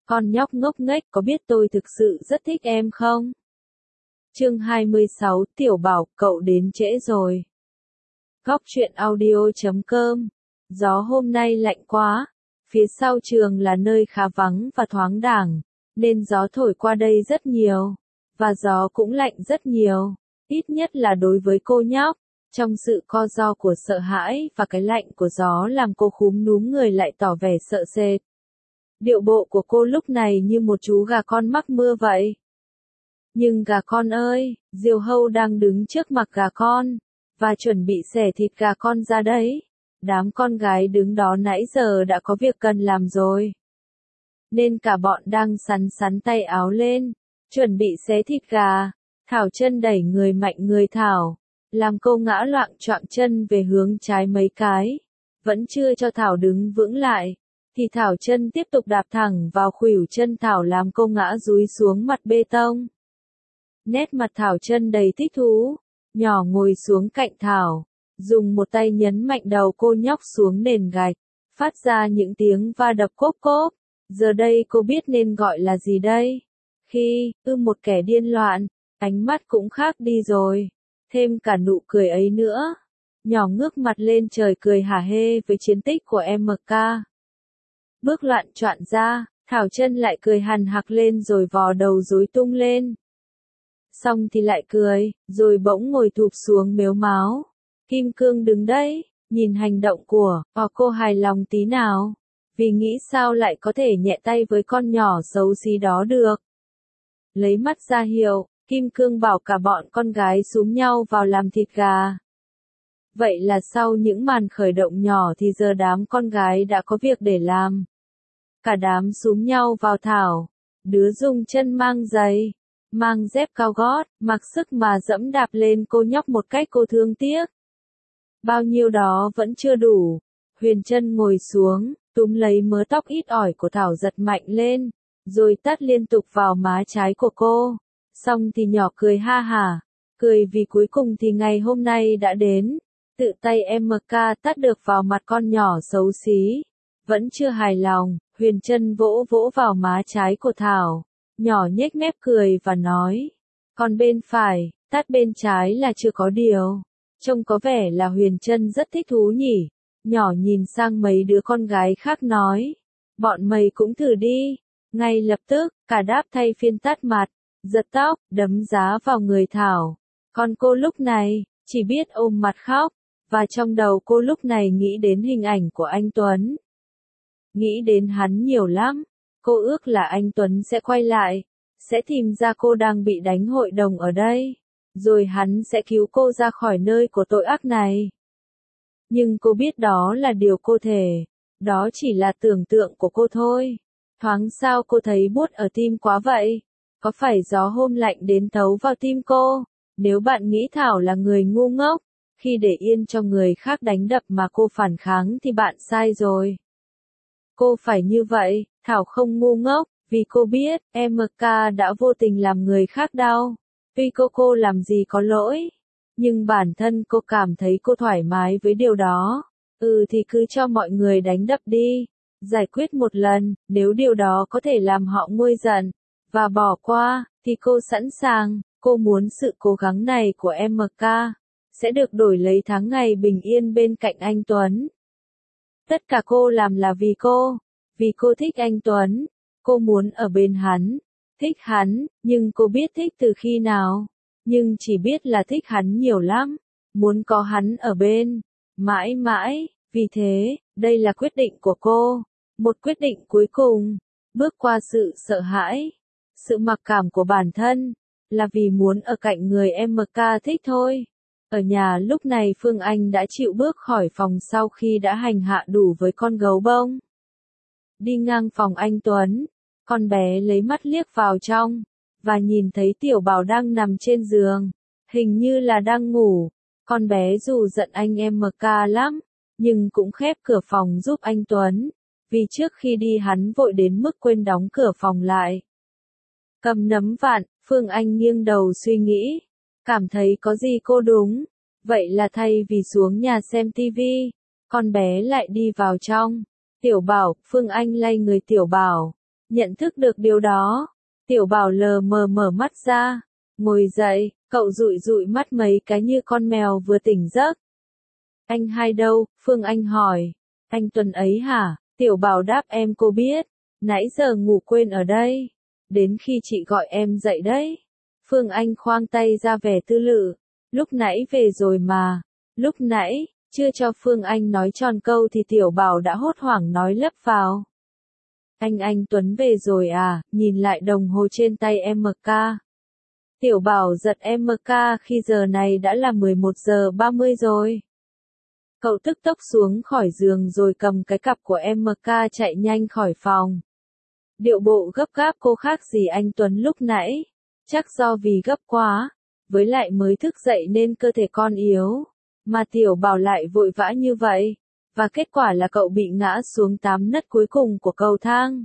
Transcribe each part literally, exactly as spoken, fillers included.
Con nhóc ngốc nghếch có biết tôi thực sự rất thích em không? Chương hai mươi sáu, Tiểu Bảo, cậu đến trễ rồi. Góc truyện audio chấm com. Gió hôm nay lạnh quá. Phía sau trường là nơi khá vắng và thoáng đãng, nên gió thổi qua đây rất nhiều. Và gió cũng lạnh rất nhiều. Ít nhất là đối với cô nhóc. Trong sự co ro của sợ hãi và cái lạnh của gió làm cô khúm núm người lại tỏ vẻ sợ sệt. Điệu bộ của cô lúc này như một chú gà con mắc mưa vậy. Nhưng gà con ơi, Diều Hâu đang đứng trước mặt gà con, và chuẩn bị xẻ thịt gà con ra đấy. Đám con gái đứng đó nãy giờ đã có việc cần làm rồi. Nên cả bọn đang sắn sắn tay áo lên, chuẩn bị xé thịt gà. Thảo Chân đẩy người mạnh người Thảo, làm cô ngã loạng choạng chân về hướng trái mấy cái. Vẫn chưa cho Thảo đứng vững lại, thì Thảo Chân tiếp tục đạp thẳng vào khuỷu chân Thảo làm cô ngã dúi xuống mặt bê tông. Nét mặt Thảo Chân đầy thích thú, nhỏ ngồi xuống cạnh Thảo, dùng một tay nhấn mạnh đầu cô nhóc xuống nền gạch, phát ra những tiếng va đập cốp cốp. Giờ đây cô biết nên gọi là gì đây? Khi, ư một kẻ điên loạn, ánh mắt cũng khác đi rồi, thêm cả nụ cười ấy nữa. Nhỏ ngước mặt lên trời cười hả hê với chiến tích của em ca. Bước loạn choạng ra, Thảo Chân lại cười hằn hặc lên rồi vò đầu rối tung lên. Xong thì lại cười, rồi bỗng ngồi thụp xuống mếu máo. Kim Cương đứng đấy, nhìn hành động của họ cô hài lòng tí nào, vì nghĩ sao lại có thể nhẹ tay với con nhỏ xấu xí đó được. Lấy mắt ra hiệu, Kim Cương bảo cả bọn con gái xúm nhau vào làm thịt gà. Vậy là sau những màn khởi động nhỏ thì giờ đám con gái đã có việc để làm. Cả đám xúm nhau vào Thảo, đứa dùng chân mang giày, mang dép cao gót, mặc sức mà dẫm đạp lên cô nhóc một cách cô thương tiếc. Bao nhiêu đó vẫn chưa đủ, Huyền Trân ngồi xuống, túm lấy mớ tóc ít ỏi của Thảo giật mạnh lên, rồi tát liên tục vào má trái của cô. Xong thì nhỏ cười ha hả, cười vì cuối cùng thì ngày hôm nay đã đến. Tự tay em ca tát được vào mặt con nhỏ xấu xí. Vẫn chưa hài lòng, Huyền Trân vỗ vỗ vào má trái của Thảo. Nhỏ nhếch mép cười và nói. Còn bên phải, tát bên trái là chưa có điều. Trông có vẻ là Huyền Trân rất thích thú nhỉ. Nhỏ nhìn sang mấy đứa con gái khác nói. Bọn mày cũng thử đi. Ngay lập tức, cả đáp thay phiên tát mặt, giật tóc, đấm giá vào người Thảo. Còn cô lúc này, chỉ biết ôm mặt khóc. Và trong đầu cô lúc này nghĩ đến hình ảnh của anh Tuấn. Nghĩ đến hắn nhiều lắm. Cô ước là anh Tuấn sẽ quay lại, sẽ tìm ra cô đang bị đánh hội đồng ở đây, rồi hắn sẽ cứu cô ra khỏi nơi của tội ác này. Nhưng cô biết đó là điều cô thề, đó chỉ là tưởng tượng của cô thôi. Thoáng sao cô thấy buốt ở tim quá vậy? Có phải gió hôm lạnh đến thấu vào tim cô? Nếu bạn nghĩ Thảo là người ngu ngốc, khi để yên cho người khác đánh đập mà cô phản kháng thì bạn sai rồi. Cô phải như vậy, Thảo không ngu ngốc, vì cô biết, em ca đã vô tình làm người khác đau. Tuy cô cô làm gì có lỗi, nhưng bản thân cô cảm thấy cô thoải mái với điều đó. Ừ thì cứ cho mọi người đánh đập đi, giải quyết một lần, nếu điều đó có thể làm họ nguôi giận, và bỏ qua, thì cô sẵn sàng. Cô muốn sự cố gắng này của em ca sẽ được đổi lấy tháng ngày bình yên bên cạnh anh Tuấn. Tất cả cô làm là vì cô, vì cô thích anh Tuấn, cô muốn ở bên hắn, thích hắn, nhưng cô biết thích từ khi nào, nhưng chỉ biết là thích hắn nhiều lắm, muốn có hắn ở bên, mãi mãi, vì thế, đây là quyết định của cô, một quyết định cuối cùng, bước qua sự sợ hãi, sự mặc cảm của bản thân, là vì muốn ở cạnh người em ca thích thôi. Ở nhà lúc này Phương Anh đã chịu bước khỏi phòng sau khi đã hành hạ đủ với con gấu bông. Đi ngang phòng anh Tuấn, con bé lấy mắt liếc vào trong, và nhìn thấy Tiểu Bảo đang nằm trên giường, hình như là đang ngủ. Con bé dù giận anh em ca lắm, nhưng cũng khép cửa phòng giúp anh Tuấn, vì trước khi đi hắn vội đến mức quên đóng cửa phòng lại. Cầm nấm vạn, Phương Anh nghiêng đầu suy nghĩ. Cảm thấy có gì cô đúng, vậy là thay vì xuống nhà xem tivi, con bé lại đi vào trong. Tiểu Bảo, Phương Anh lay người Tiểu Bảo, Nhận thức được điều đó, Tiểu Bảo lờ mờ mở mắt ra, ngồi dậy, cậu dụi dụi mắt mấy cái như con mèo vừa tỉnh giấc. Anh hai đâu? Phương Anh hỏi. Anh Tuấn ấy hả? Tiểu Bảo đáp em cô biết. Nãy giờ ngủ quên ở đây. Đến khi chị gọi em dậy đấy. Phương Anh khoang tay ra vẻ tư lự. Lúc nãy về rồi mà. Lúc nãy, chưa cho Phương Anh nói tròn câu thì Tiểu Bảo đã hốt hoảng nói lấp vào. Anh anh Tuấn về rồi à? Nhìn lại đồng hồ trên tay em ca. Tiểu Bảo giật em ca khi giờ này đã là mười một giờ ba mươi rồi. Cậu tức tốc xuống khỏi giường rồi cầm cái cặp của em ca chạy nhanh khỏi phòng. Điệu bộ gấp gáp cô khác gì anh Tuấn lúc nãy. Chắc do vì gấp quá, với lại mới thức dậy nên cơ thể con yếu, mà Tiểu Bảo lại vội vã như vậy, và kết quả là cậu bị ngã xuống tám nấc cuối cùng của cầu thang.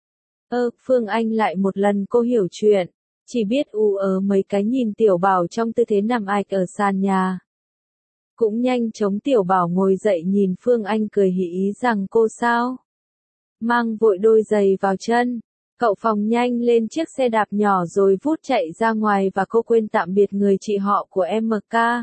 Ơ, Phương Anh lại một lần cô hiểu chuyện, chỉ biết u ớ mấy cái nhìn Tiểu Bảo trong tư thế nằm ạch ở sàn nhà. Cũng nhanh chóng Tiểu Bảo ngồi dậy nhìn Phương Anh cười hỉ ý rằng cô sao? Mang vội đôi giày vào chân, cậu phóng nhanh lên chiếc xe đạp nhỏ rồi vút chạy ra ngoài và cô quên tạm biệt người chị họ của em ca.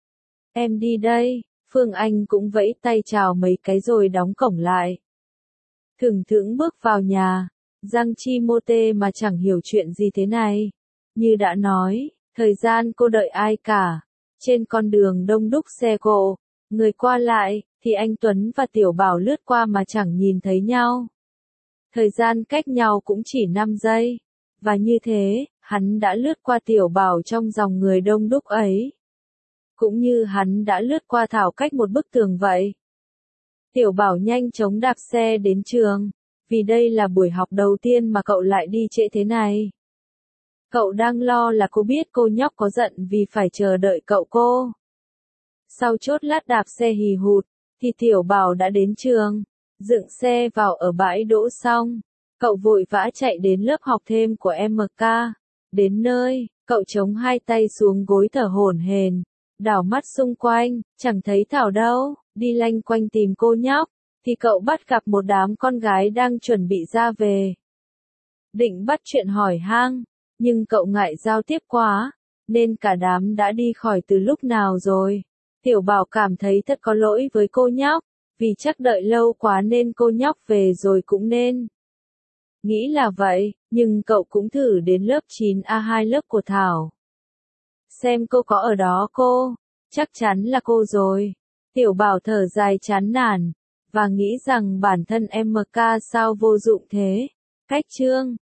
Em đi đây, Phương Anh cũng vẫy tay chào mấy cái rồi đóng cổng lại. Thửng thững bước vào nhà, Giang Chi mô tê mà chẳng hiểu chuyện gì thế này. Như đã nói, thời gian cô đợi ai cả. Trên con đường đông đúc xe cộ, người qua lại, thì anh Tuấn và Tiểu Bảo lướt qua mà chẳng nhìn thấy nhau. Thời gian cách nhau cũng chỉ năm giây. Và như thế, hắn đã lướt qua Tiểu Bảo trong dòng người đông đúc ấy. Cũng như hắn đã lướt qua Thảo cách một bức tường vậy. Tiểu Bảo nhanh chóng đạp xe đến trường, vì đây là buổi học đầu tiên mà cậu lại đi trễ thế này. Cậu đang lo là cô biết cô nhóc có giận vì phải chờ đợi cậu cô. Sau chốt lát đạp xe hì hụt, thì Tiểu Bảo đã đến trường, dựng xe vào ở bãi đỗ xong. Cậu vội vã chạy đến lớp học thêm của em ca. Đến nơi, cậu chống hai tay xuống gối thở hổn hển, đảo mắt xung quanh, chẳng thấy Thảo đâu, đi lanh quanh tìm cô nhóc, thì cậu bắt gặp một đám con gái đang chuẩn bị ra về. Định bắt chuyện hỏi han, nhưng cậu ngại giao tiếp quá, nên cả đám đã đi khỏi từ lúc nào rồi. Tiểu Bảo cảm thấy thật có lỗi với cô nhóc, vì chắc đợi lâu quá nên cô nhóc về rồi cũng nên. Nghĩ là vậy, nhưng cậu cũng thử đến lớp chín A hai lớp của Thảo. Xem cô có ở đó cô, chắc chắn là cô rồi. Tiểu Bảo thở dài chán nản, và nghĩ rằng bản thân em ca sao vô dụng thế. Cách chương